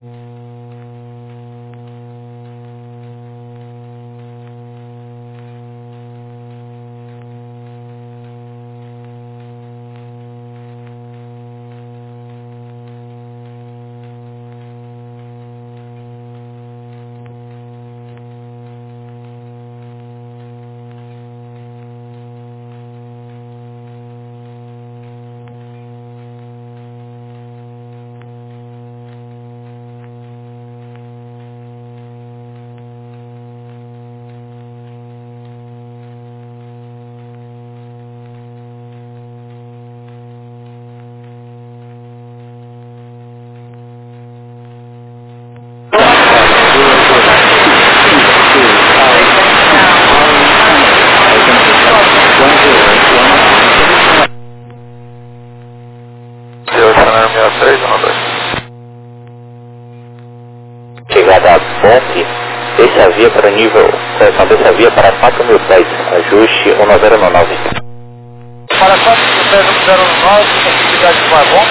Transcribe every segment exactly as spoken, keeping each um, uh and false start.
Chegada à ponte, desce a via para o nível, correção, desce a via para quatro mil pés, ajuste um nove zero nove. Para quatro mil pés, um zero nove, possibilidade de vagão.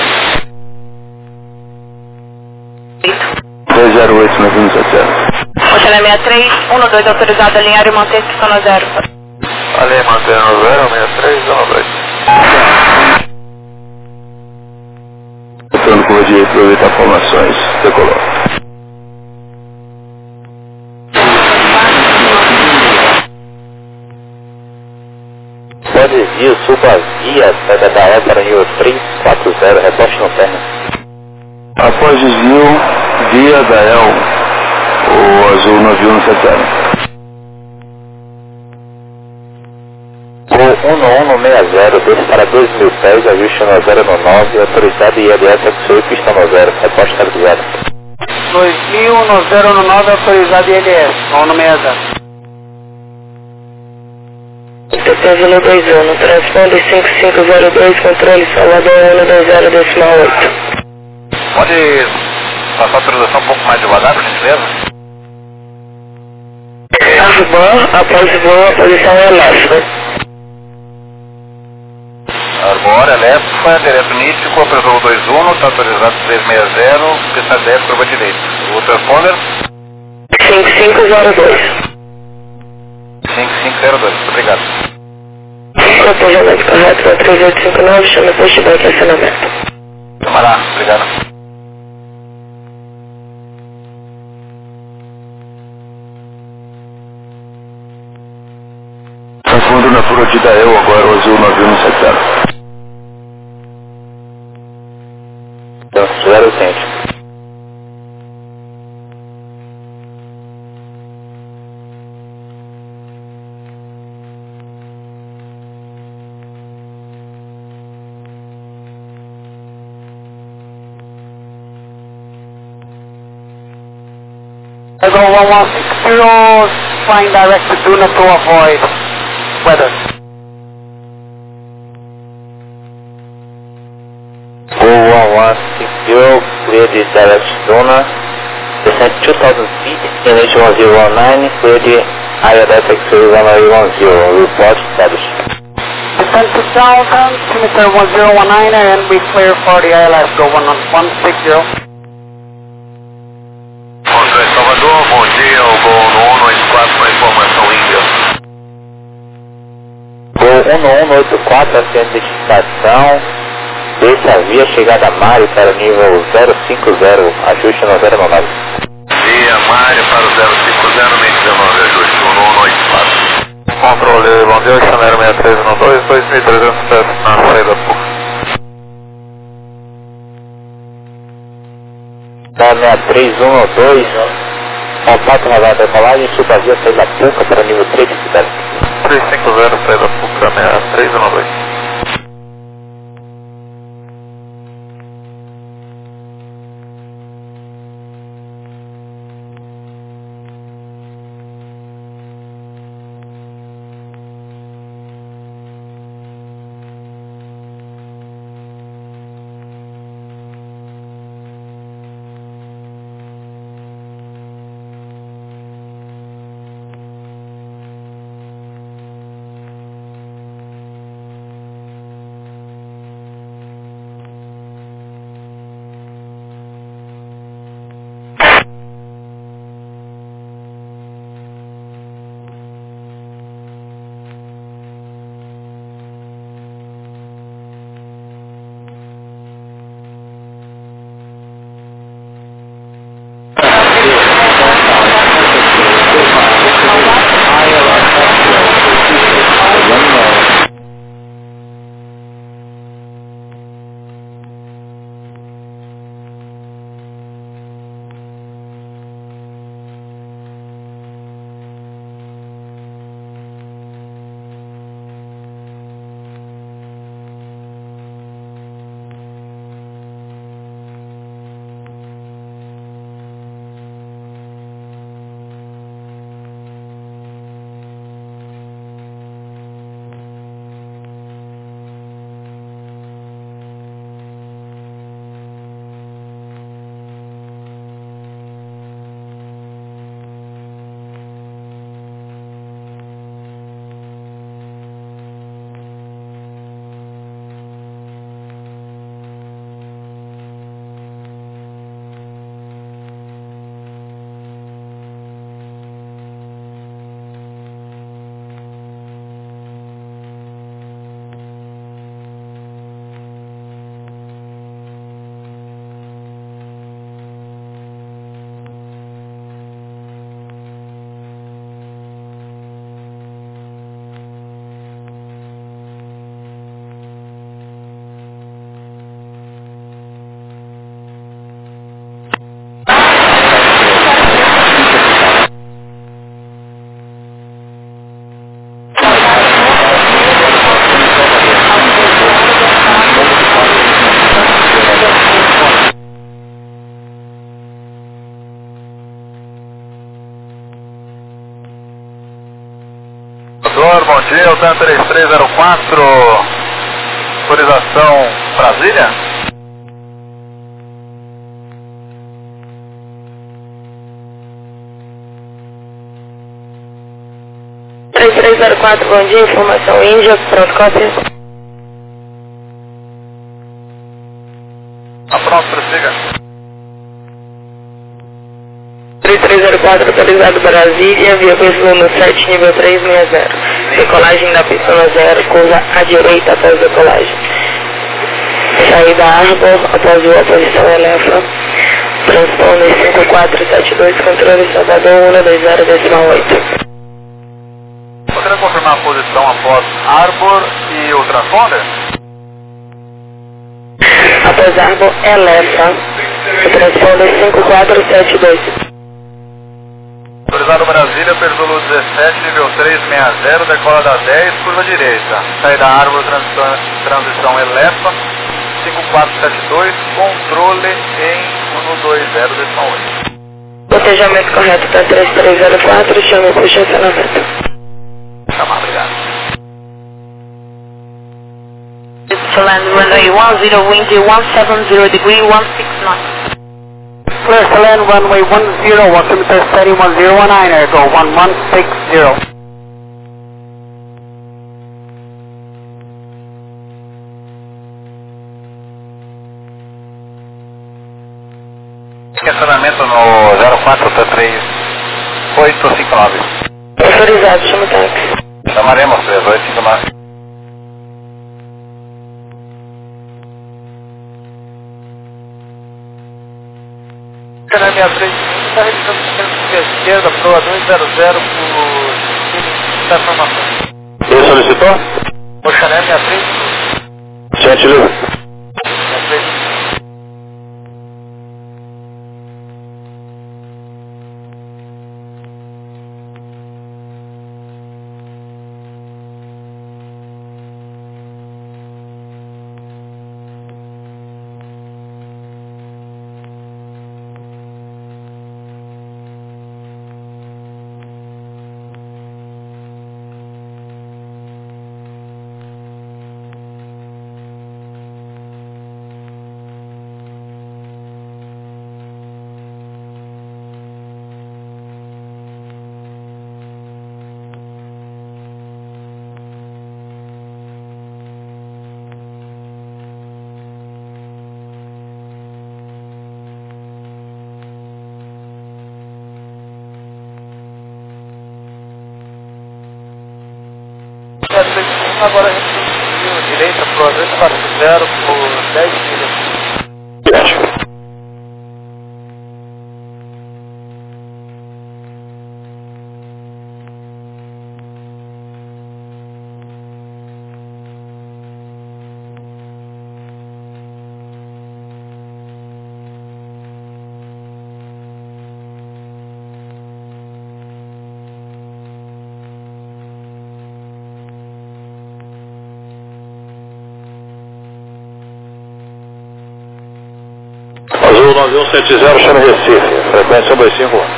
dois zero oito, nove um sete zero. Oceana sessenta e três, um dois autorizado, alinhar e manter pistão no zero. Ali, mantendo no zero, sessenta e três, um dois. Tentando corrigir e aproveitar formações, decolou. Pode desvio, suba a via, sai da D A E para o nível três quatro zero, reposte no terra. Após desvio, via da E L, o azul nove um sete zero. Gol um um seis zero, desce para dois mil pés, ajuste um zero nove, autorizado I L S X oito, pistão no zero, reposte estabilizado. dois mil, no zero nove, autorizado I L S, no seis zero. T T Vila dois um, transponder cinco cinco zero dois, controle Salvador um dois zero decimal oito. Pode passar a autorização um pouco mais devagar, por gentileza? Arbor, após voo, posição elástica. Arbor, elétrica, direto nítico, operador dois um, está autorizado três seis zero, pista dez, curva direita. O transponder? cinco cinco zero dois. cinco cinco zero dois, obrigado. Planejamento correto, três oito cinco nove, chama posto de estacionamento. Vamos lá, obrigado. Transpondo na fura de Dael, agora o azul nove um sete zero. Então, zero cento. I go one one six zero, flying direct to Duna to avoid weather. Go one one six zero, clear the direct Duna, descent two thousand feet, N H one zero one nine, clear the I L S X one zero one zero, report established. Descent two thousand, altimeter one zero one nine, and we clear for the I L S, go one one six zero. Salvador, bom dia, o Gol um um oito quatro com a informação Índia. Gol um um oito quatro, assistente de estação, desce a via chegada a Mário para o nível zero cinco zero, ajuste no zero nove. Via Mário para o zero cinco zero, meio dezenove, ajuste um um oito quatro. Controle, bom dia, Chanero sessenta e três um dois, dois mil e trezentos pés na saída P U C. Da sessenta e três um dois, contato na via decolagem, suba a via saída P U C para o nível três de cidade. três cinco zero, saída P U C, sessenta e três um dois. dia, é o TAM três três zero quatro, autorização Brasília. três três zero quatro, bom dia, informação Índia, pronto, cópia. Tá pronto, prossiga. três três zero quatro, autorizado Brasília, via veículo no sete, nível três seis zero. Decolagem da pista no zero, curva à direita após decolagem. Saída Arbor, após a posição Elefa. Transponder cinco quatro sete dois, controle Salvador um dois zero decimal oito. Poderia confirmar a posição após Arbor e o transponder? Após Arbor, Elefa. Transponder cinco quatro sete dois. Autorizado Brasília, Perzulo dezessete, nível três seis zero, decola da dez, curva direita. Saída Arbor, transição, transição Elefa, cinco quatro sete dois, controle em um dois zero decimal oito. Botejamento correto para três três zero quatro, chame por estacionamento. Tá bom, obrigado. To land runway one zero, wind one seven zero degree one six nine. Clear to land runway one zero, altimeter setting one zero one nine, air go one one six zero. Estacionamento no zero quatro três oito cinco nove. Autorizado, chama o táxi. Chamaremos três oito cinco nove. Canal sessenta e três, está realizando o centro de esquerda, proa dois zero zero por da formação. Ele solicitou? O Chanel sessenta e três. Gentileza. sessenta e três. Agora a gente conseguiu direita pro dois quatro zero por dez milhas. Azul nove um sete zero, chama Recife, frequência um dois cinco um.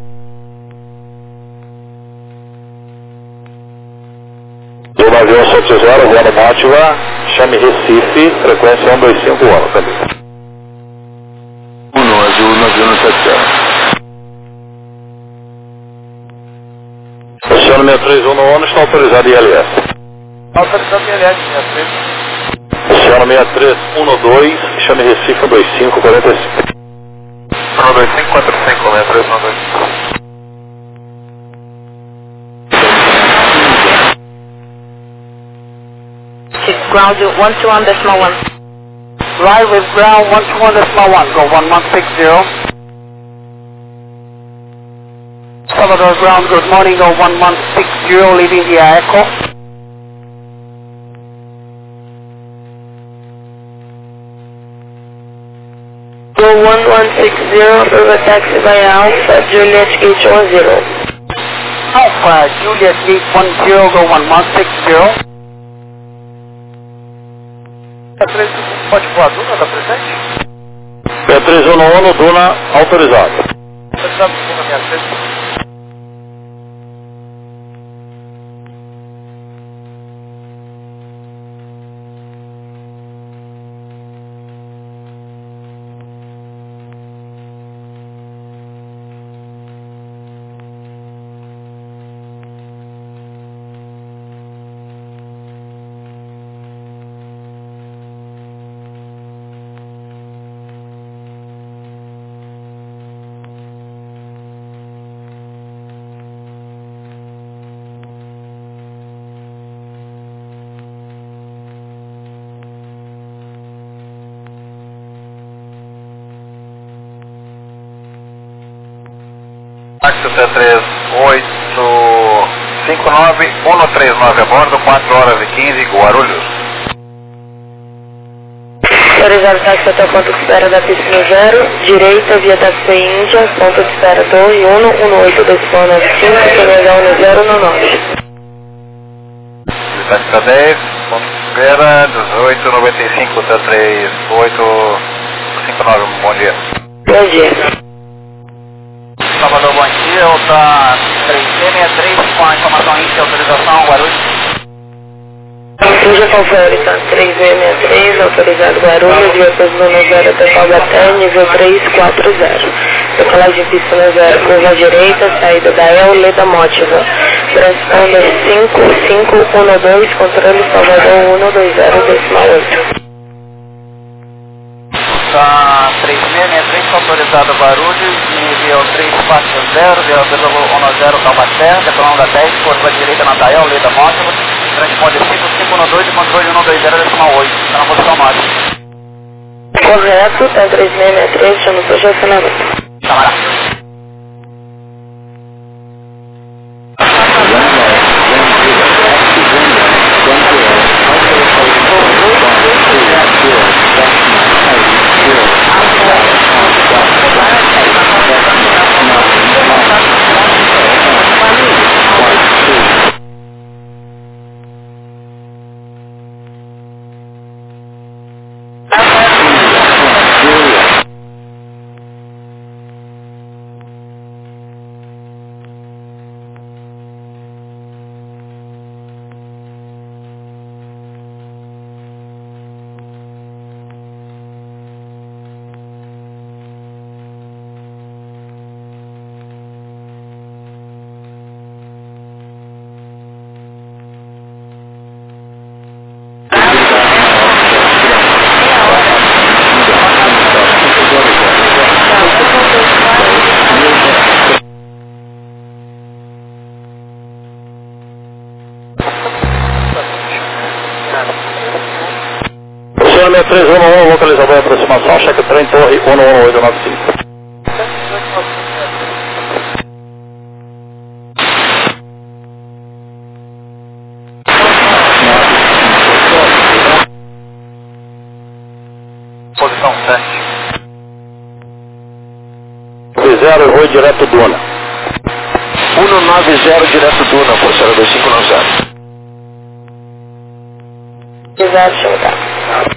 Azul nove um sete zero, voando Mátiva, chame Recife, frequência um dois cinco um, também. Uno, Azul nove um sete zero. Oceano sessenta e três um no ONU está autorizado I L S. Autorizado I L S, sessenta e três. Oceano sessenta e três um no dois, chame Recife um dois cinco quatro cinco. um dois cinco quatro cinco, sessenta e três um dois. Ground one two one decimal one. Right with ground one two one decimal one, go one one six zero. Salvador ground, good morning, go one one six zero, leaving via Echo. Go one one six zero, approve taxi by Alpha, Juliet Gate one zero. Alpha, Juliet Gate one zero, go one one six zero. Pode voar, Duna, está presente? P três um no ONU, Duna, autorizado. Autorizado, Duna, sessenta e três. Táxi T três oito cinco nove, um três nove a bordo, quatro horas e quinze, Guarulhos. Autorizado táxi até o ponto de espera da pista no zero, direita via táxi Índia, ponto de espera Torre um, um oito dois nove cinco, Senegal no zero no nove. Táxi dez, ponto de espera, dezoito noventa e cinco, T três oito cinco nove, bom dia. Bom dia. Salvador, bom dia, outra três C sessenta e três com a informação índice de autorização, Guarulhos. Suja Conferência três sessenta e três, autorizado Guarulhos, via Presidente zero até Taubaté, nível três quatro zero. Decolagem pista no zero, curva direita, saída da El Leda Mótiva. Transponder cinco cinco um dois, controle Salvador um dois zero, decimal oito. Tá três sessenta e três, autorizado Guarulhos, nível três quatro zero, via um zero Taubaté, decolando da dez, curva direita na da El Leda Mótiva. Transponder cinco cinco um dois, controle um dois zero, decimal oito, está na posição nove. Correto, tá três sessenta e três, chama o seu estacionamento. Camarada. três um um, localizador de aproximação, cheque trem Torre um um oito nove cinco. Posição sete. zero, eu vou direto Duna. um nove zero direto Duna, posição dois cinco nove zero. Exato, chama tá.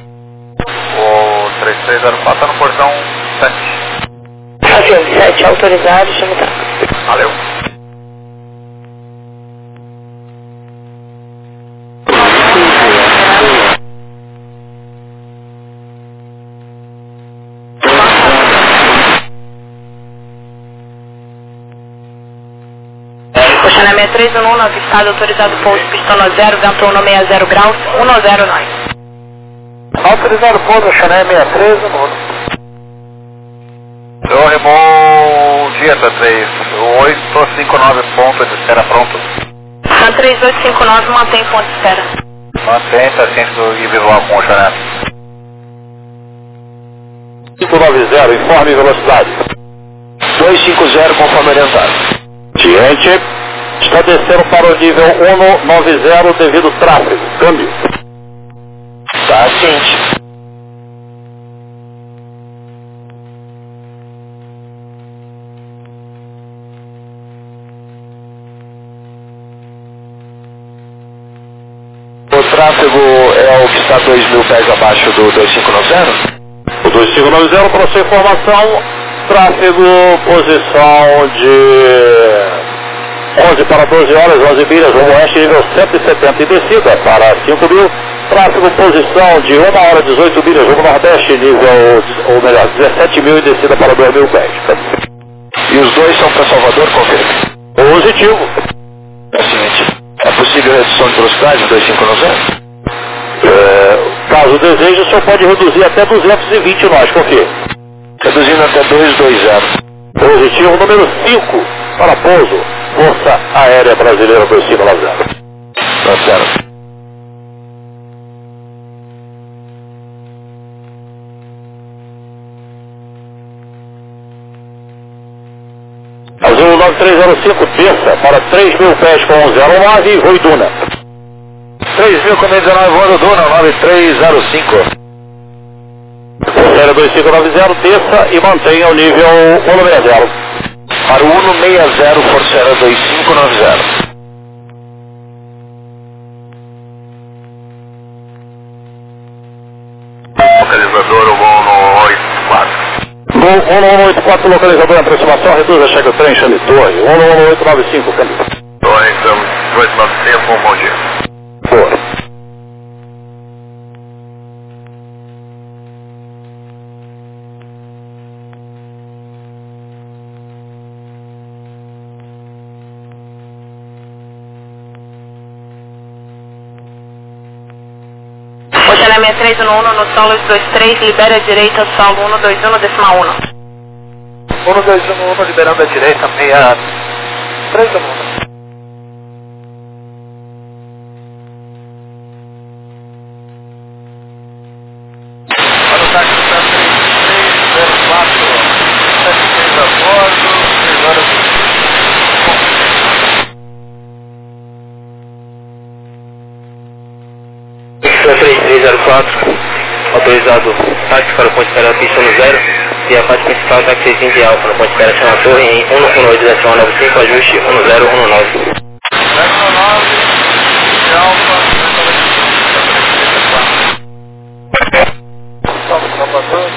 O três três zero quatro está no portão sete. Avião sete, autorizado, chama tá. Valeu. Posicionamento três um um, nosso estado autorizado pouso, pistão zero, vento um sessenta graus, um zero nove. Autorizado pouso, Chanel sessenta e três, no Torre, bom dia, T três oito cinco nove, ponto de espera pronto. A três oito cinco nove mantém ponto de espera. Mantém, está ciente e visual com o Chanel. cinco nove zero, informe velocidade. dois cinco zero, conforme orientado. Ciente, está descendo para o nível um nove zero devido ao tráfego. Câmbio. Tá ciente. O tráfego é o que está dois mil pés abaixo do dois cinco nove zero? O dois cinco nove zero, para sua informação, tráfego, posição de onze para doze horas, onze milhas, rumo oeste, nível cento e setenta e descida para cinco mil. Tráfego, posição de uma hora, dezoito milhas, rumo nordeste, nível, ou melhor, dezessete mil e descida para dois mil pés. E os dois são para Salvador, confirme. Positivo. É o seguinte, é possível redução de velocidade dois cinco nove zero? É, caso deseje, o senhor pode reduzir até duzentos e vinte nós, confirme. Reduzindo até dois dois zero. Positivo número cinco para pouso, Força Aérea Brasileira dois cinco nove zero. Tá certo. Azul nove três zero cinco, desça para três mil pés com um zero nove, Rui Duna. três mil com dezenove, voando Duna, nove três zero cinco. Força dois cinco nove zero, desça e mantenha o nível um seis zero. Para o um seis zero, Força Aérea dois cinco nove zero. Localizador um um oito quatro. No um um oito quatro, localizador em aproximação, reduz a cheque o trem, chame torre. um um oito nove cinco, câmbio. Torre, oito nove cinco, um bom dia. Boa. Oceana seis três um um no solo dois três, libera a direita, solo um dois um, decimal um. um dois um, liberando a direita, meia três um. Para o táxi da três três zero quatro, sete três a bordo, três horas três três zero quatro, autorizado táxi para o ponte espera pista no zero e a parte principal táxi seis vinte alfa na ponte espera chama torre em um um oito decimal nove cinco, ajuste um zero um nove. zero nove, alfa, Salvador,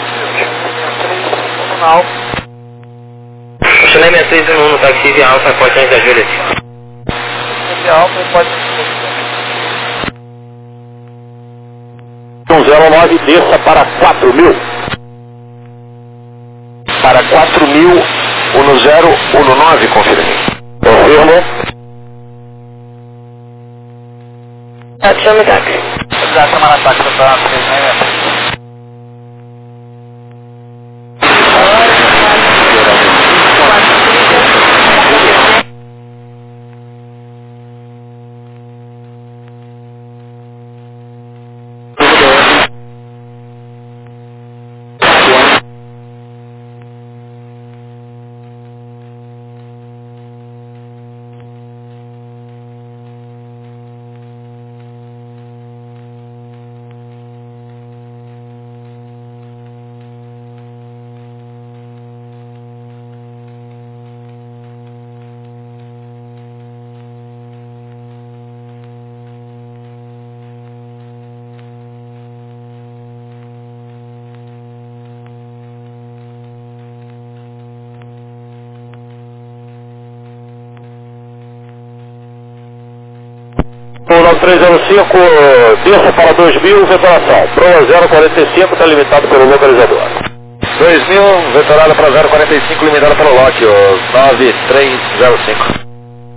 três um alfa. Oceana seis três um um no táxi via alfa, ponte antes da Juliet. Esse alfa pode um zero nove, desça para quatro mil. Para quatro mil, um zero um nove, confirme. Confirmo. Chame táxi. já chamar a táxi para três seis. um nove três zero cinco, desça para dois mil, vetoração. Proa zero quarenta e cinco, está limitado pelo localizador. dois mil, vetorada para zero quarenta e cinco, limitada pelo lock, nove três zero cinco.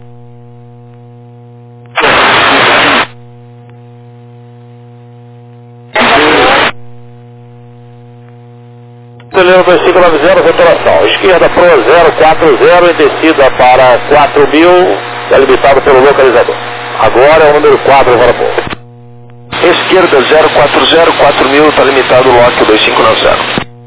Brasileiro dois cinco nove zero, vetoração. Esquerda Proa zero quatro zero, em descida para quatro mil, é limitado pelo localizador. Agora é o número quatro para pouco. Esquerda zero quatro zero, quatro mil, está limitado o lock dois cinco nove zero.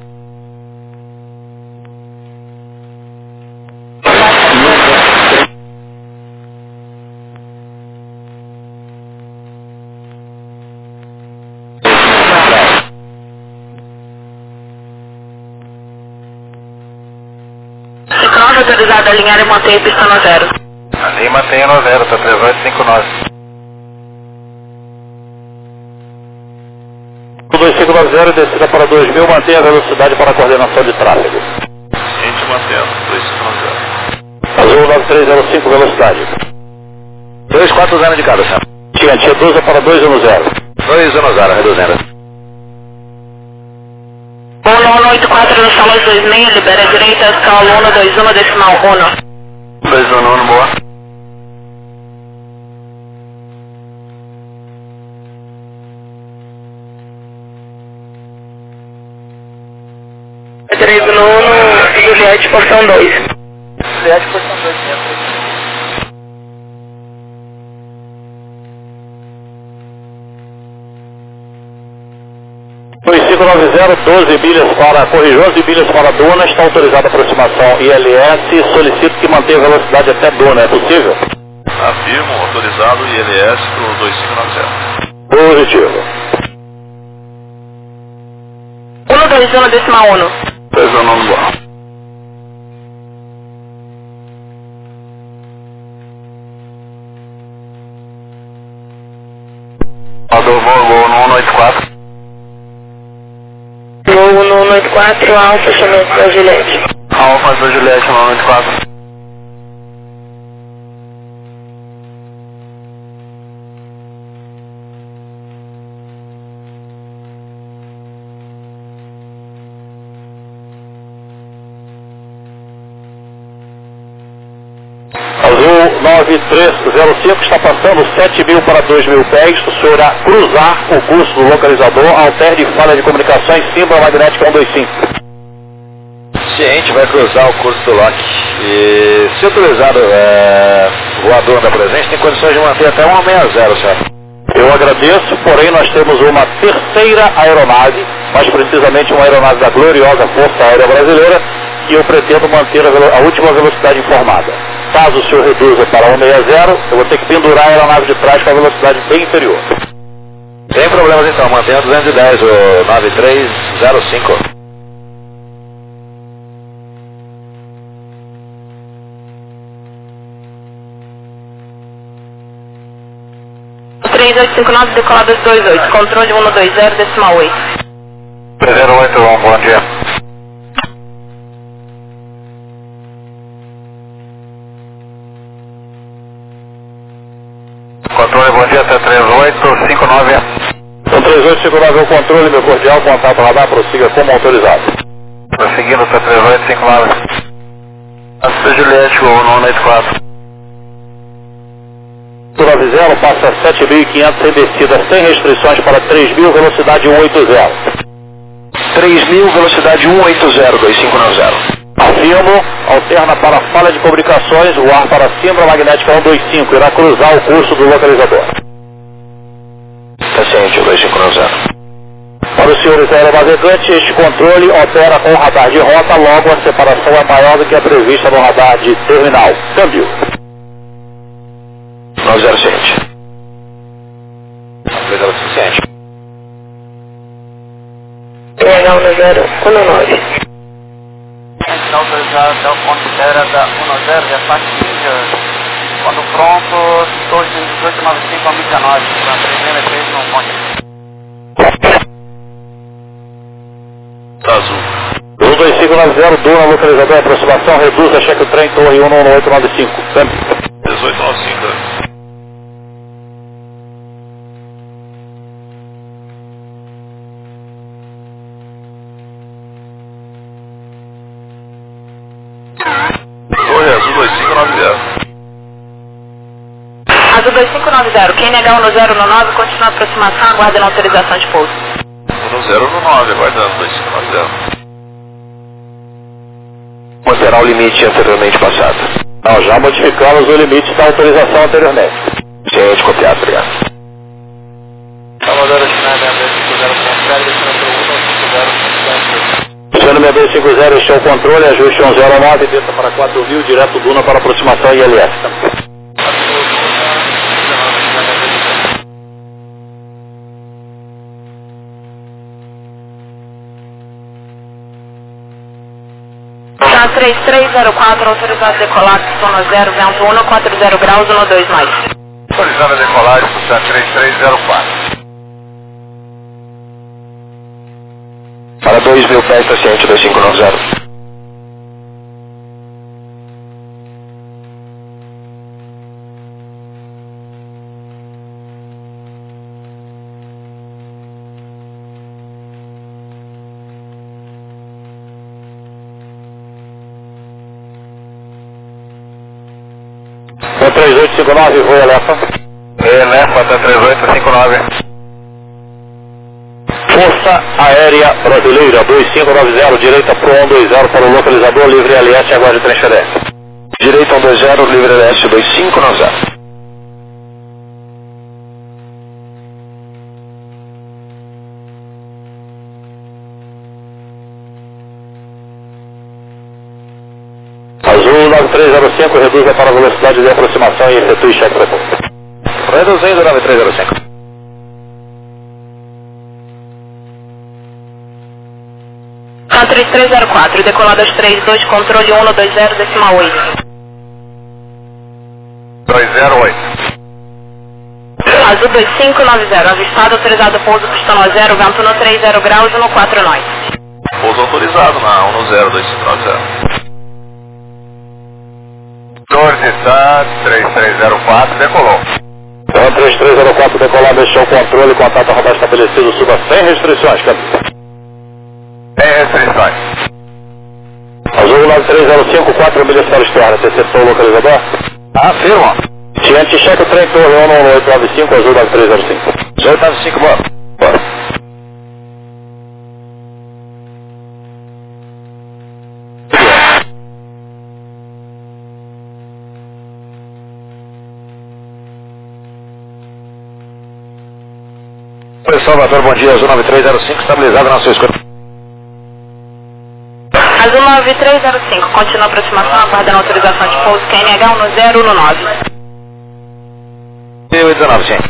Ciclone autorizado a alinhar e manter a pista no zero. Ali mantenha no zero, tá três oito cinco nove. dois cinco nove zero, descida para dois mil, mantenha a velocidade para a coordenação de tráfego. A gente mantém, dois cinco nove zero. Azul nove três zero cinco, velocidade. dois quatro zero de cada, certo? Tinha, reduza para dois um zero. dois um zero, reduzindo. um um oito quatro no solo dois seis, libera a direita, solo um dois um, decimal um. dois um um, boa. três nono, Juliette, porção dois. Juliette, porção dois metros. dois cinco nove zero, doze milhas para, corrigiu onze milhas para Duna, está autorizada a aproximação I L S, solicito que mantenha a velocidade até Duna, é possível? Afirmo, autorizado I L S para o dois cinco nove zero. Positivo. um dois um decimal um. Pois não, não bom. Adolfo, voo no um oito quatro. Voo no um oito quatro, Alfa, chamamento da Juliette. Alfa da Juliette no um oito quatro. Azul nove três zero cinco está passando sete mil para dois mil pés. O senhor irá cruzar o curso do localizador, altere de falha de comunicações, símbolo magnética um dois cinco. Ciente, vai cruzar o curso do L O C. E se autorizado é, voador da presente, tem condições de manter até um sessenta, senhor. Eu agradeço, porém nós temos uma terceira aeronave, mais precisamente uma aeronave da gloriosa Força Aérea Brasileira, e eu pretendo manter a, velo- a última velocidade informada. Caso o senhor reduza para cento e sessenta, eu vou ter que pendurar a aeronave de trás com a velocidade bem inferior. Sem problemas então, mantenha duzentos e dez, o nove três zero cinco. três oito cinco nove, decolado dois oito, controle um dois zero, decimal oito. zero oito um, bom dia. Controle, bom dia, até três oito cinco nove. Então três oito cinco nove é o controle, meu cordial, contato radar, prossiga como autorizado. Prosseguindo, até três oito cinco nove. Alfa Juliette, voo no um oito quatro. nove zero passa sete mil e quinhentos em descida sem restrições para três mil, velocidade cento e oitenta. três mil, velocidade cento e oitenta, dois cinco nove zero. Afirmo, alterna para falha de comunicações, o ar para cima, magnética um dois cinco, irá cruzar o curso do localizador. Está ciente, o dois cinco nove zero. Para os senhores aeronavegantes, este controle opera com radar de rota, logo a separação é maior do que a prevista no radar de terminal. Câmbio. nove zero ciente. nove zero suficiente. P H um zero um nove. Está autorizado até o ponto de terra da um zero, já está aqui, quando pronto, dois dezoito nove cinco a milha nove, para três três no ponto. Tá azul. um dois cinco nove zero, Duna, localizador, aproximação, reduz a cheque o trem, torre um um oito nove cinco. Câmbio. dezoito nove cinco. Torre azul dois cinco nove zero. Azul dois cinco nove zero, quem negar um zero no nove, continua a aproximação, aguardando autorização de pouso. um zero no nove, aguardando dois cinco nove zero. Manterá o limite anteriormente passado. Não, já modificamos o limite da autorização anteriormente. Ciente, copiado, obrigado. Salvador, final da B cinco zero ponto zero, descendo para o um cinco zero ponto zero. Sendo B cinco zero, este é o controle, ajuste um zero nove, desça para quatro mil, direto Duna para aproximação I L S. Tá três três zero quatro, autorizado decolar, zona zero, vento um, quatro zero graus, um dois mais. Autorizando a decolagem, está três três zero quatro. Para dois mil pés, está ciente, dois cinco nove zero. três oito cinco nove, voo Elefa. Elefa até três oito cinco nove. Força Aérea Brasileira, dois cinco nove zero, direita pro um dois zero para o localizador, livre L S, aguarde transferência. Direita um dois zero, livre L S dois cinco nove zero. nove três zero cinco, reduza para a velocidade de aproximação e efetue cheque prepouso. Reduzindo nove três zero cinco. três três zero quatro, decolado aos três dois, controle um dois zero, decimal oito. dois zero oito. Azul dois cinco nove zero, avistado, autorizado pouso, pistão a zero, vento no trinta graus, no quatro nove. Pouso autorizado na um zero dois cinco nove zero. Dorsitar três três zero quatro, decolou. Então, três três zero quatro, decolado, deixou o controle, contato a radar estabelecido, suba sem restrições, câmbio. Sem restrições. Azul nove três zero cinco, quatro milhas para a externa, interceptou o localizador? Afirma. Ciente, cheque o trem torre um um oito nove cinco, azul nove três zero cinco. oito nove cinco, bora. Bora. Oi, Salvador, bom dia, azul nove três zero cinco, estabilizado na sua escolha. Azul nove três zero cinco, continua a aproximação, aguardando autorização de pouso, Q N H um zero um nove. E oito dezenove, sim.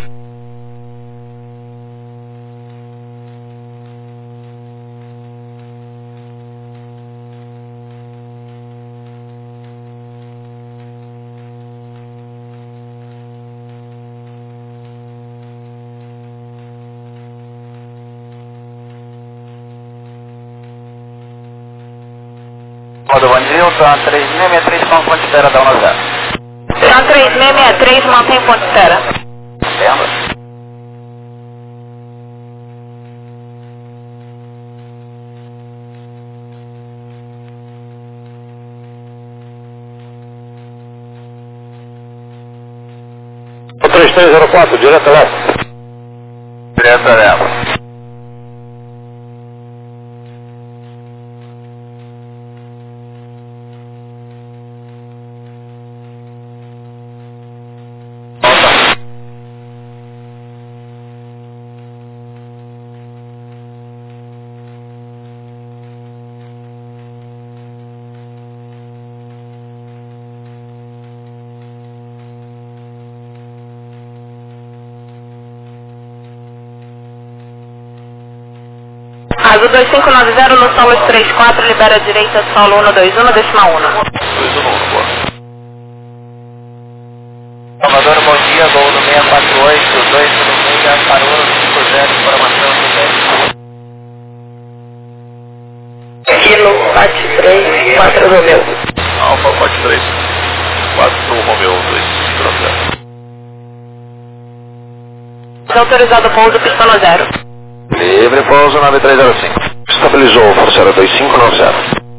Modo Bom Nilton, três seis seis três com ponto de espera da um zero. Então, três seis seis três, mantém ponto de espera. Entendo. três três zero quatro, direto a leste. Direto a leste. Azul dois cinco nove zero, no solo três quatro, libera a direita, solo um dois um, decimal um. dois um um, bora. Salvador, bom dia, gol no seis quatro oito, dois no meio, parou no cinco zero, informação do dez. Kilo quatro três quatro Romeu. Alfa quatro três quatro Romeu dois cinco nove zero. Autorizado pouso, pistão a zero. Livre pouso nove três zero cinco. Estabilizou, força dois cinco nove zero.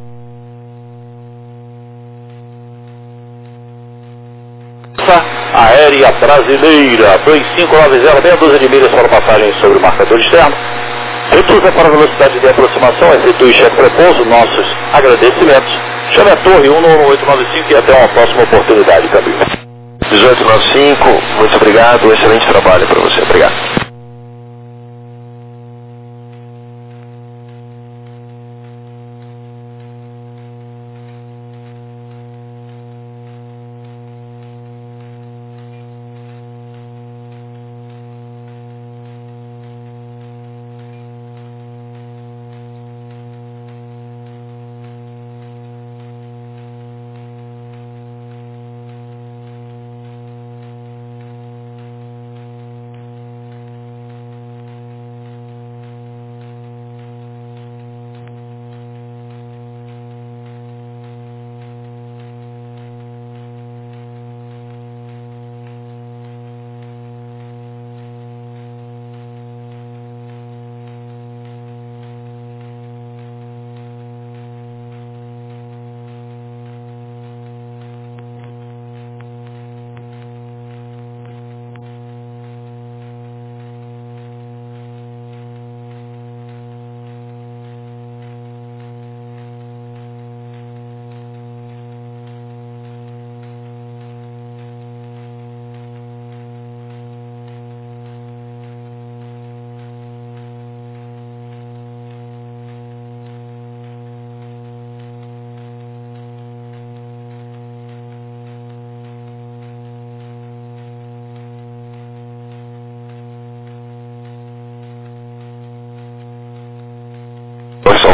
Aérea Brasileira, dois cinco nove zero, meia dúzia de milhas para passagem sobre o marcador externo. Reduza para a velocidade de aproximação, efetue cheque prepouso, nossos agradecimentos. Chame a torre um um oito nove cinco e até uma próxima oportunidade, câmbio. dezoito nove cinco, muito obrigado, excelente trabalho para você, obrigado.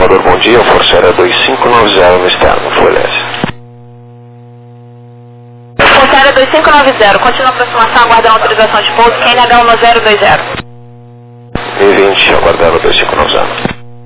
Salvador, bom dia, Força Aérea dois cinco nove zero no externo, Full L S. Força Aérea dois cinco nove zero, continua a aproximação, aguardando autorização de pouso, Q N H um zero dois zero. E vinte, aguardando dois cinco nove zero.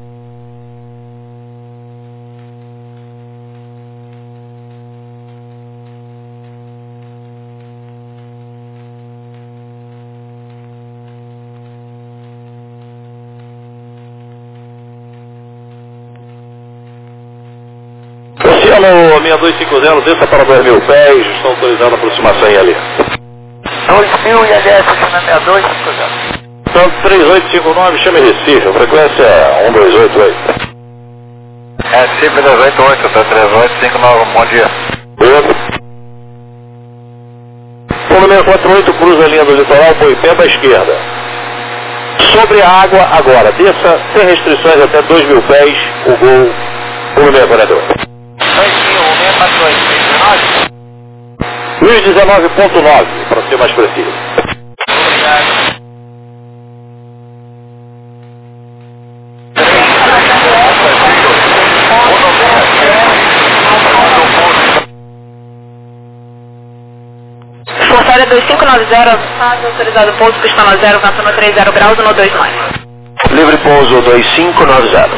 Oceano seis dois cinco zero, desça para dois mil pés, estão autorizando a aproximação em L. dois mil e L S, seis dois cinco zero. Então, três oito cinco nove, chame Recife, a frequência é um dois oito oito. Recife dois oito oito, tá três oito cinco nove, bom dia. Pedro. Polo seis quatro oito, cruza a linha do litoral, Boipeba à esquerda. Sobre a água agora, desça sem restrições até dois mil pés, o gol, Polo seis quatro oito. dois mil, seis quatro dois, Luiz dezenove ponto nove, para ser mais preciso. obrigado. Força Aérea dois cinco nove zero, fase autorizado pouso, pistão no zero, vento no trinta graus, no dois nove. Livre pouso dois cinco nove zero.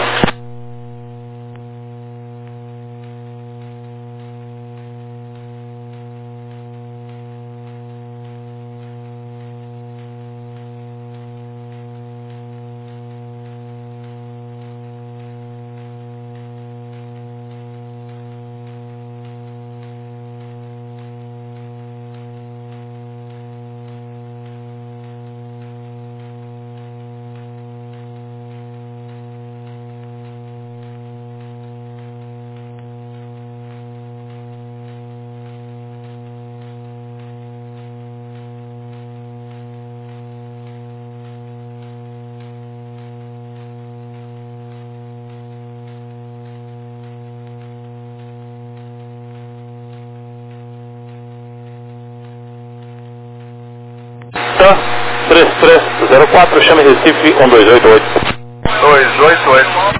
três três zero quatro, chame Recife um dois oito oito. dois oito oito.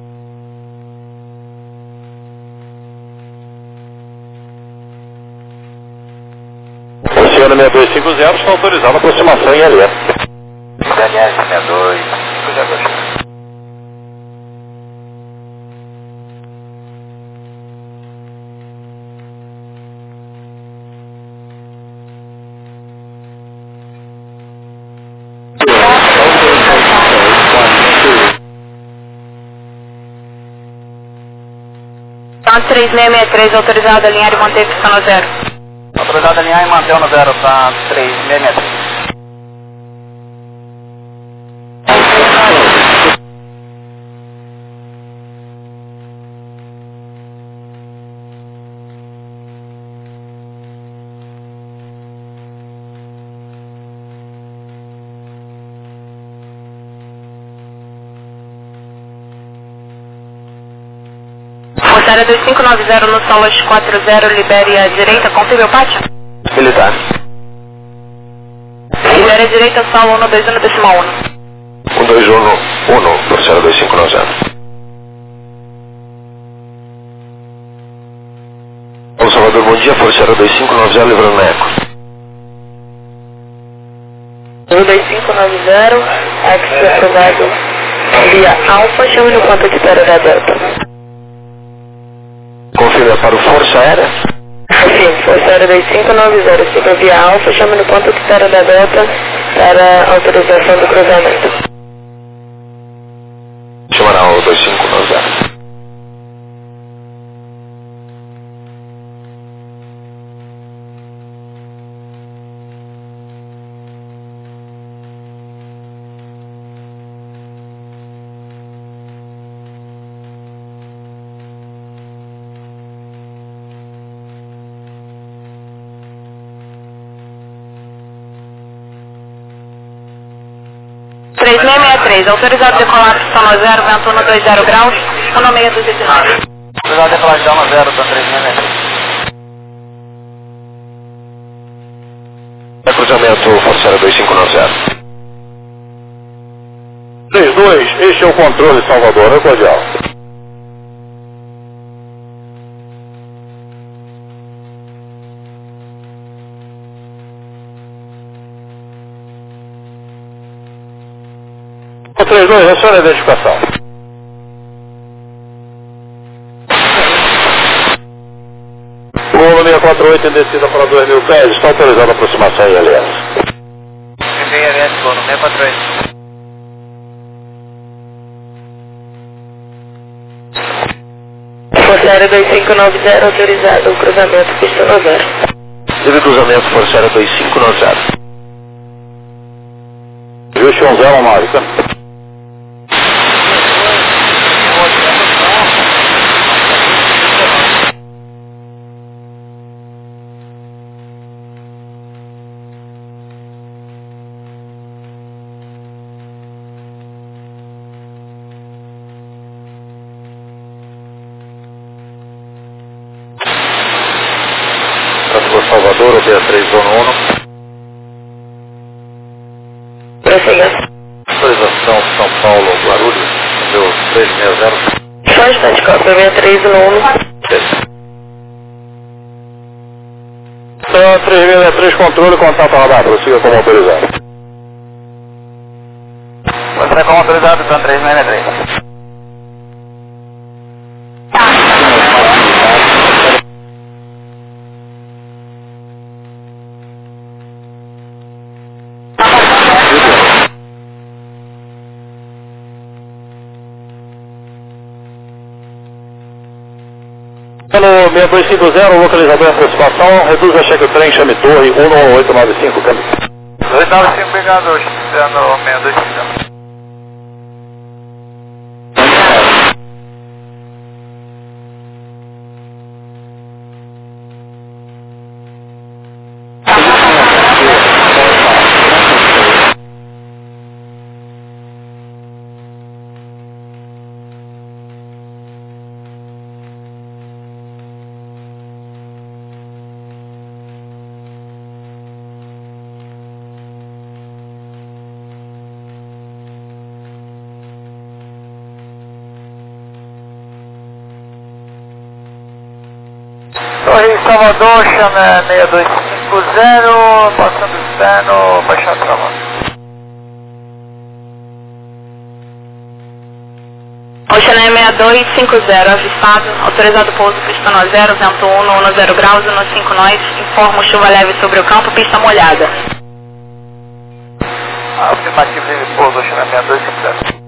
Oceano seis dois cinco zero, está autorizando a aproximação em L. L S seis dois cinco zero. três seis seis três, autorizado a alinhar e manter pistão no zero. Autorizado a alinhar e manter no zero, tá três seis seis três. Força Aérea dois cinco nove zero, no Solas quatro zero, libere a direita, confirme o pátio? Militar. Libere a direita, solo um dois um decimal um. um dois um um, Força Aérea dois cinco nove zero. Alô Salvador, bom dia, Força Aérea dois cinco nove zero, livrando na Eco. dois cinco nove zero, Axis aprovado via Alfa, chame no ponto de espera da Delta. Confirma para o Força Aérea? Sim, Força Aérea dois cinco nove zero, siga via Alfa, chame no ponto de espera da Delta para autorização do cruzamento. Chamará o dois cinco nove zero. três seis seis três, autorizado a decolar pistão no zero, vento no dois zero graus, um seis dois nove. Autorizado a decolar no zero, tá três seis seis três. É cruzamento Força Aérea dois cinco nove zero. três dois, este é o controle Salvador, é cordial. três dois, aciona a identificação. Gol seis quatro oito em descida para dois mil pés, está autorizada a aproximação em I L S. I L S, gol seis quatro oito. Força Aérea dois cinco nove zero, autorizado o cruzamento, pista no zero. Teve cruzamento Força Aérea dois cinco nove zero. Houston zero Marca. Salvador, O B três zona um. Prosseguindo. Autorização São Paulo, Guarulhos, número três seis zero. Só um instante, cópia seis três no um. três seis três, controle, contato radar, prossiga como autorizado. Você como autorizado, então três seis três. Pelo seis dois cinco zero, localizador em aproximação, reduz a cheque o trem, chame torre um oito nove cinco, câmbio. dois nove cinco, obrigado, chegando seis dois cinco. Torre Salvador, chama seis dois cinco zero, passando externo, baixar travando. Oceané seis dois cinco zero, avistado, autorizado pouso, pista no zero, vento um, no zero graus, no cinco nós, informo chuva leve sobre o campo, pista molhada. Afirmativo de pouso, Oceané seis dois cinco zero.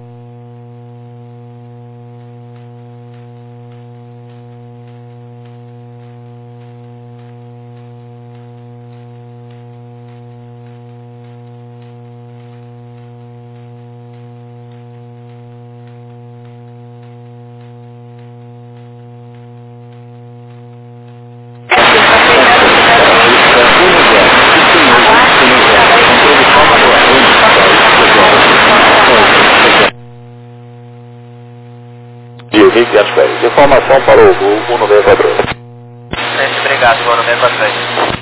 Informação para o Gol um seis quatro oito. Gente, obrigado, Gol seis quatro oito.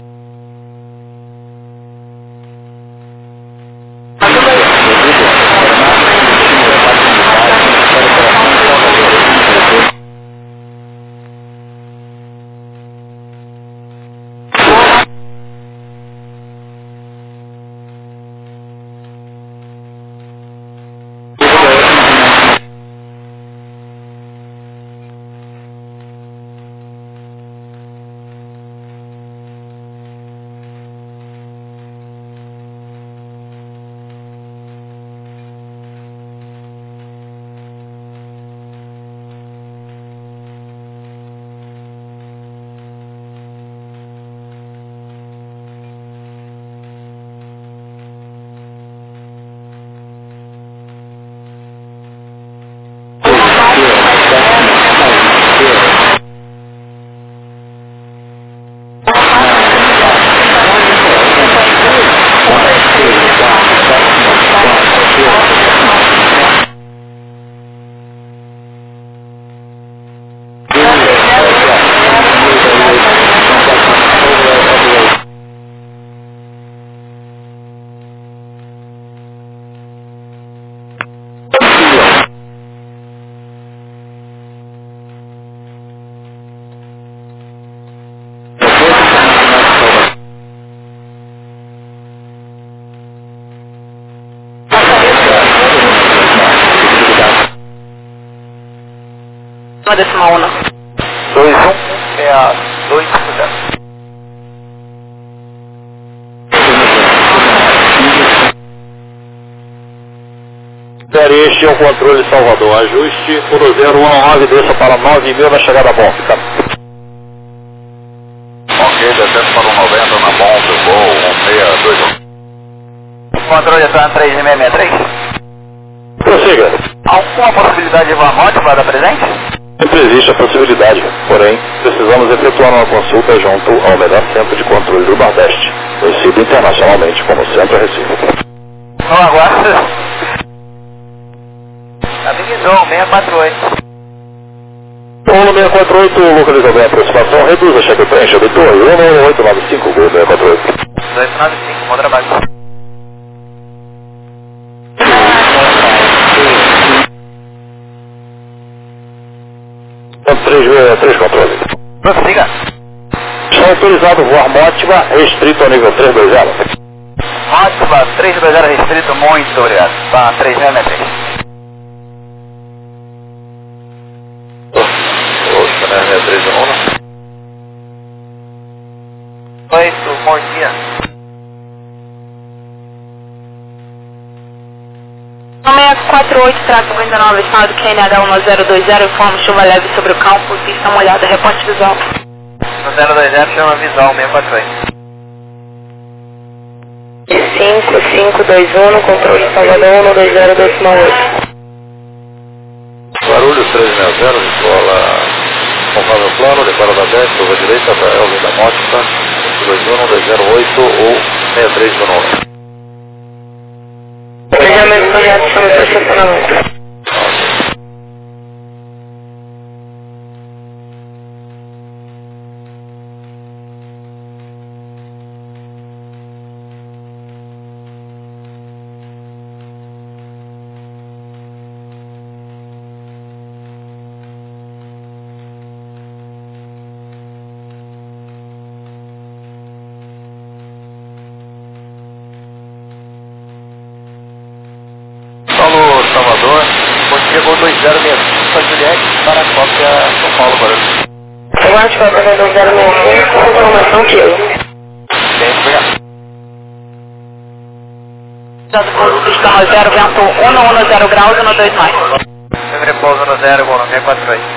decimal um. dois um seis dois cinco zero. Série, este é o controle Salvador. Ajuste por zero um nove, desça para nove mil na chegada bom. Fica. Ok, descendo para o noventa na bom, do voo um seis dois um. Controle está três seis seis três. Prossiga. Alguma possibilidade de Vamote para dar presente? Sempre existe a possibilidade, porém, precisamos efetuar uma consulta junto ao melhor centro de controle do Nordeste, conhecido internacionalmente como Centro Recife. Não aguarda. Avenidão seis quatro oito. Polo seis quatro oito, localizou bem a aproximação, reduz a cheque preenche do torre, um um oito nove cinco, gol seis quatro oito. dois nove cinco, bom trabalho. três controle. Prossiga. Está autorizado voar Mótima, restrito ao nível três dois zero. Mótima, três dois zero restrito, muito obrigado. Tá, três seis seis três. Oxa, né? seis três um. oito, bom dia. seis quatro oito, traço cinquenta e nove, estado Q N H um zero dois zero, informa chuva leve sobre o campo, pista molhada, reporte visual. No zero dois zero chama visual seis quatro oito. cinco cinco dois um, no controle Salvador um dois zero decimal oito. Barulho três seis zero, escola conforme plano, decora da dez, curva direita, para Elvin da Mótica, dois um dois zero oito ou seis três do nove. Planejamento correto, chama para estacionamento. Paulo Salvador, chegou dois zero seis cinco, Juliette, para a cópia São Paulo, Barulho. Aguarde para a dois zero seis cinco, confirmação que eu. Bem, obrigado. Estado pouso, pista no zero, vento um um zero graus no dois mais. Sempre pouso no zero, gol no seis quatro oito.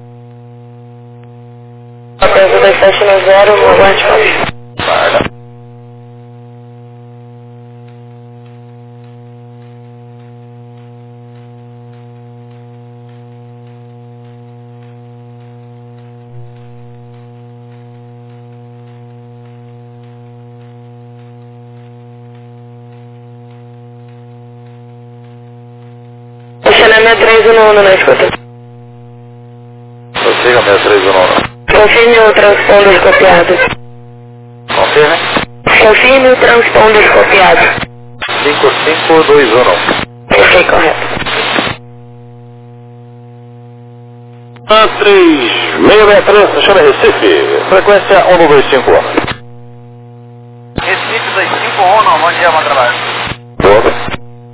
Apenas dois sete no zero, aguarde para. Guarda. Estacionamento três um um na escuta. Prossiga seis três um. Confirme o transponder copiado. Confirme. Confirme o transponder copiado. cinco cinco dois um. Ok, correto. três seis seis três, chama Recife, frequência um dois cinco. Recife dois cinco um, bom dia, bom trabalho. Boa.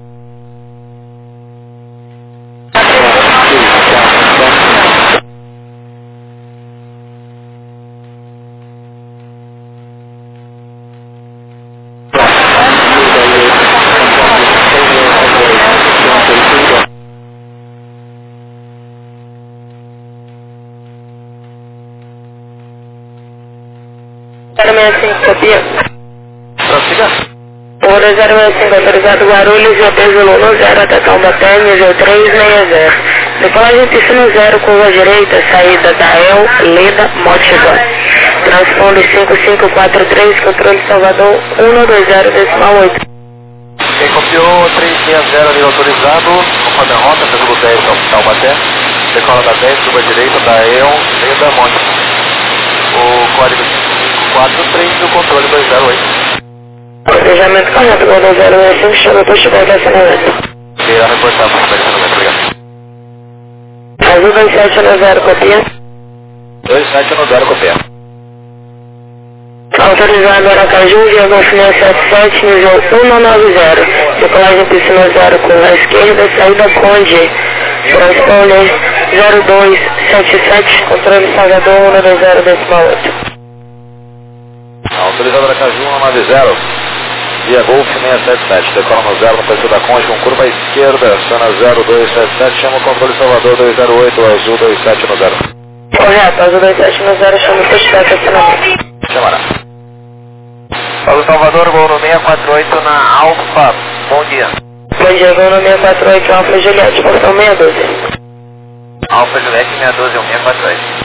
zero seis cinco copia. Prossiga. O zero seis cinco autorizado Guarulhos, G P Zulu no zero até Taubaté, nível três seis zero. Decolagem piscina zero, curva direita, saída da El, Leda, Motiva. Transponder cinco cinco quatro três, controle Salvador um dois zero decimal oito. Quem copiou três seis zero ali autorizado, conforme a rota, segundo dez, Taubaté, decola da dez, curva direita da E O N, Leda, Motiva. O código cinco quatro três do controle dois zero oito. Planejamento correto, gol dois zero seis cinco, chama para chegar ao estacionamento. Irá reportar para o estacionamento, obrigado. Azul dois sete no zero, copia. dois sete no zero, copia. Autorizado Aracaju, via Golfinha sete sete, nível um nove zero. Decolagem piscina zero, curva esquerda, saída Conde. Transponder zero dois sete sete, controle Salvador, um dois zero, decimal oito. Autorizado Aracaju, um nove zero. Via Golf seiscentos e setenta e sete, decola no zero no preço da Concha, com curva esquerda, aciona zero dois sete sete, chama o controle Salvador dois zero oito, azul dois sete no zero. Correto, azul dois sete no zero, chama o pushback acionamento. Chamará. Paulo Salvador, voo no seiscentos e quarenta e oito na Alfa, bom dia. Bom dia, voo no seiscentos e quarenta e oito, Alfa Juliette, portão seiscentos e doze. Alfa Juliette seiscentos e doze, um seiscentos e quarenta e oito.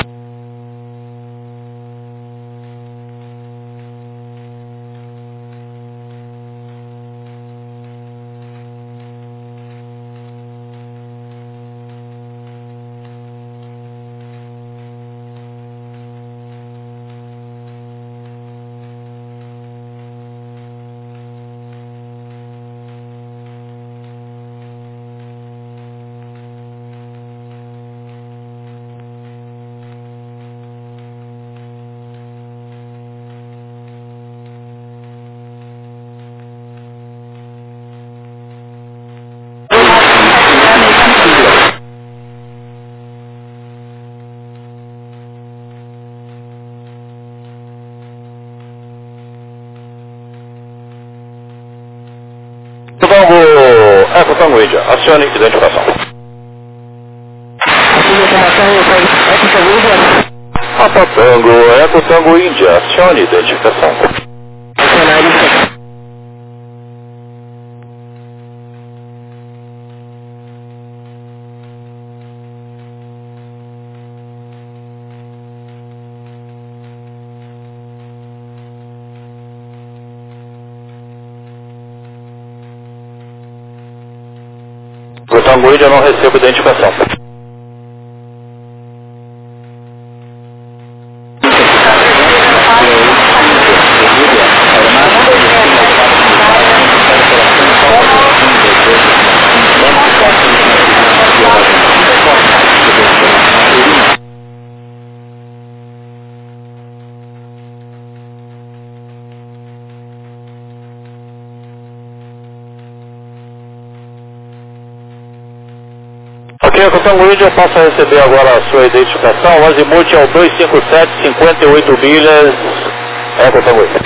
Tango, Eco Tango Índia, acione identificação. Papa Tango, Eco Tango Índia, acione identificação. O Tango Índia não recebe identificação. Ok, a Tango Índia, eu passo a receber agora a sua identificação. O azimuth é o dois cinco sete, cinquenta e oito milhas. É, Tango Índia.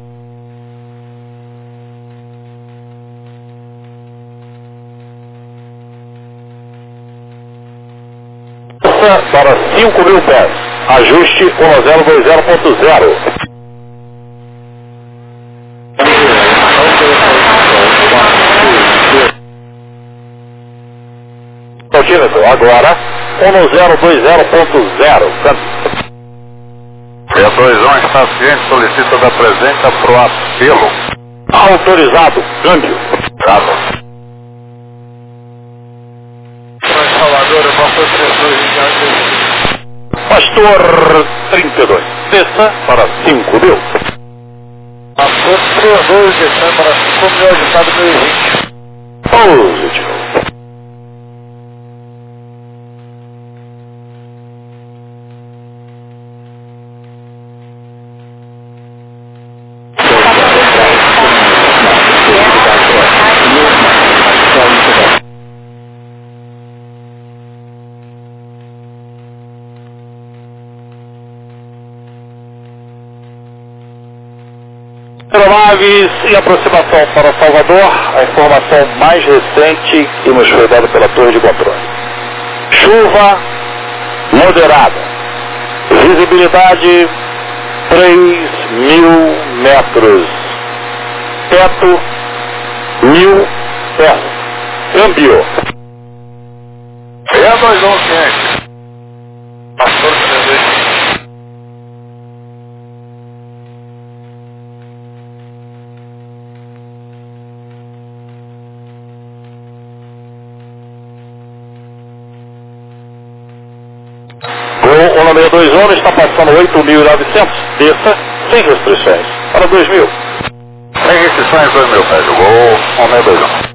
Para cinco mil pés. Ajuste um zero dois zero ponto zero. Altímetro, agora um zero dois zero ponto zero. E dois um está ciente, solicita da presença pro apelo. Autorizado, câmbio. Bravo. Salvador, eu posso três dois Pastor trinta e dois, desça para cinco mil. Pastor três dois, descendo para cinco mil, agitado mil e vinte. Positivo. Aeronaves em aproximação para Salvador, a informação mais recente que nos foi dada pela torre de controle. Chuva moderada, visibilidade três mil metros, teto mil pés, câmbio. E dois um ciente. Pastor três dois. O um seis dois um está passando oito mil e novecentos, desça sem restrições, para dois mil. Sem restrições, dois mil pés. Gol um seis dois um.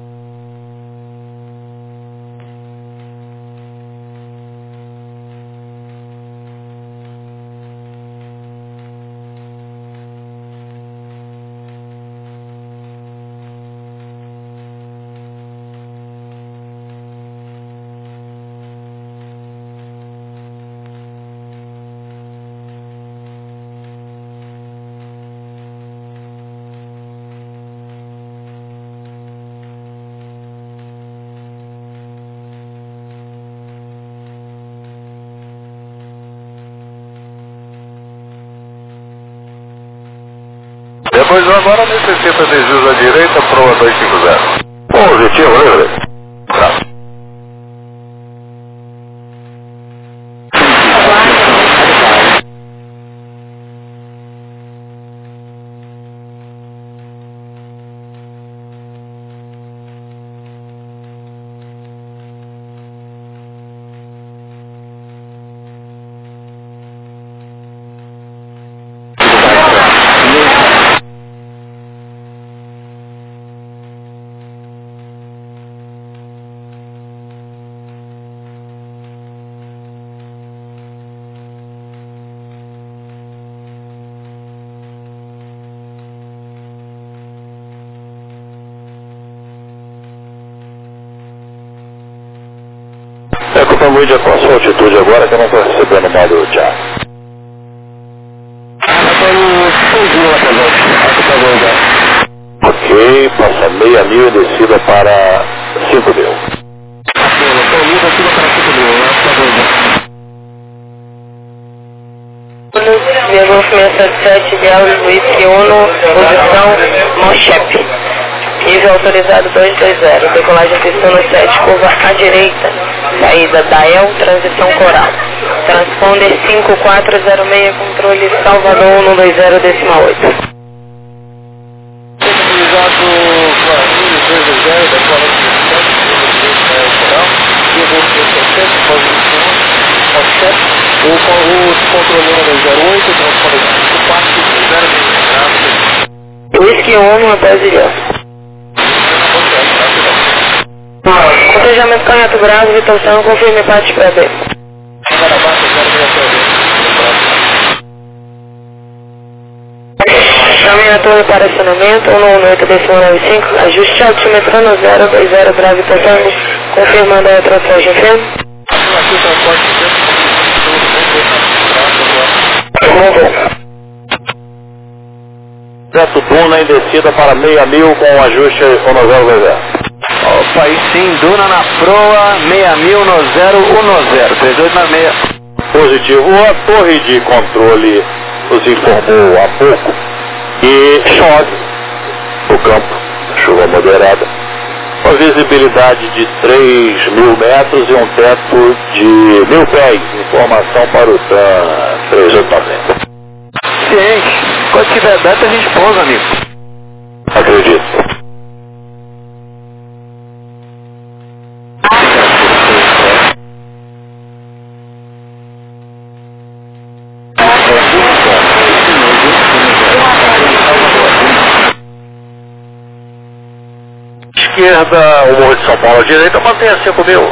Pois agora necessita desvio à direita, proa dois cinco zero. Positivo, livre. Tá. É culpa Luíde, qual a sua altitude agora que eu não estou recebendo mal do Thiago? Ok, passa meia mil e descida para cinco mil. Via Golf seis sete sete, Delta Whisky Uno, posição Mochep. Nível autorizado dois dois zero, decolagem pista no sete, curva à direita, saída Dael, transição Coral. Transponder cinco quatro zero seis, controle Salvador um dois zero, décima oito. Autorizado Guarulhos dois dois zero, decolagem pista no Coral, Via Golf seis sete sete, posição Mochep. O controle um dois zero oito, transponder cinco quatro zero seis. Whisky Uno, após ilha. Cotejamento Canhato Bravo, Vitor São, confirme parte para B. Chame a torre para acionamento, um nove oito, décimo nove cinco, ajuste altímetro no zero dois zero para Vitor São, confirmando a transporte em firme. Certo, Duna em descida para meia mil com o ajuste no zero dois zero. Opa, aí sim, Duna na proa, meia mil no zero um zero, três oito na meia. Positivo, a torre de controle nos informou há pouco que chove no campo, chuva moderada, uma visibilidade de três mil metros e um teto de mil pés. Informação para o T A M três oito nove. Ciente, quando tiver data a gente pousa, amigo. Acredito. Esquerda, o Morro de São Paulo, à direita, mantenha cinco mil.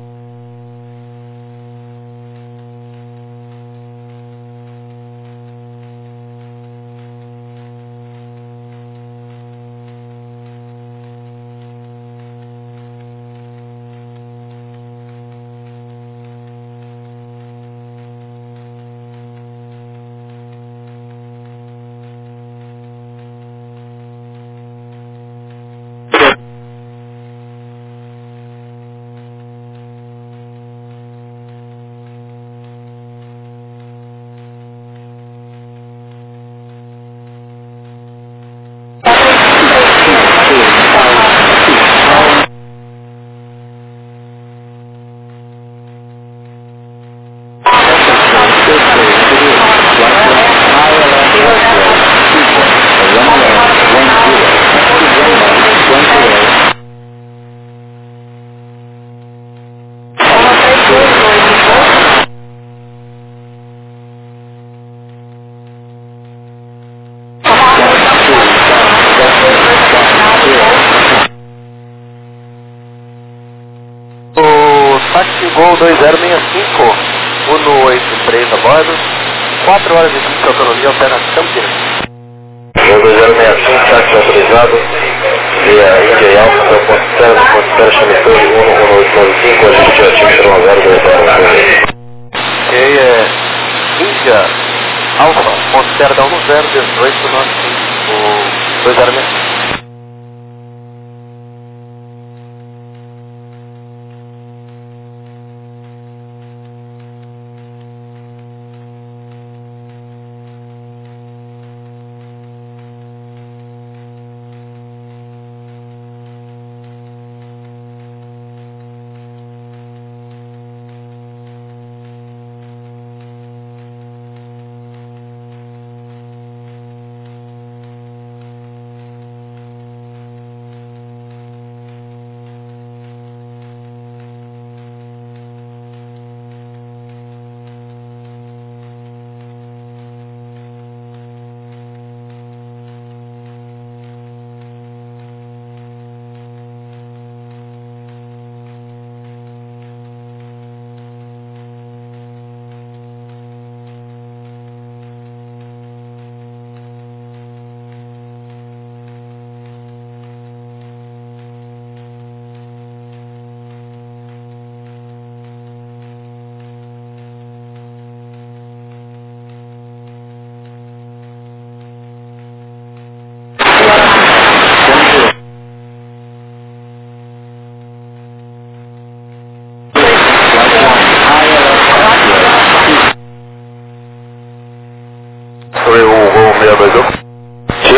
Gol dois zero seis cinco, Uno oito três a bordo, quatro horas e vinte de autonomia, altera Campinas. Gol dois zero seis cinco, táxi autorizado, via Índia e Alfa, Ponte Ponte chame torre um oito nove cinco, ajuste altímetro um zero dois zero. Ok, é Índia, Alfa, Ponte Terra da um zero, dezoito nove cinco, dois zero seis cinco.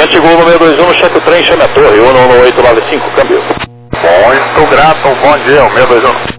sete Gol no seis dois um, cheque o trem, chame a torre, um um oito nove cinco, câmbio. Muito grato, bom dia, o seis dois um.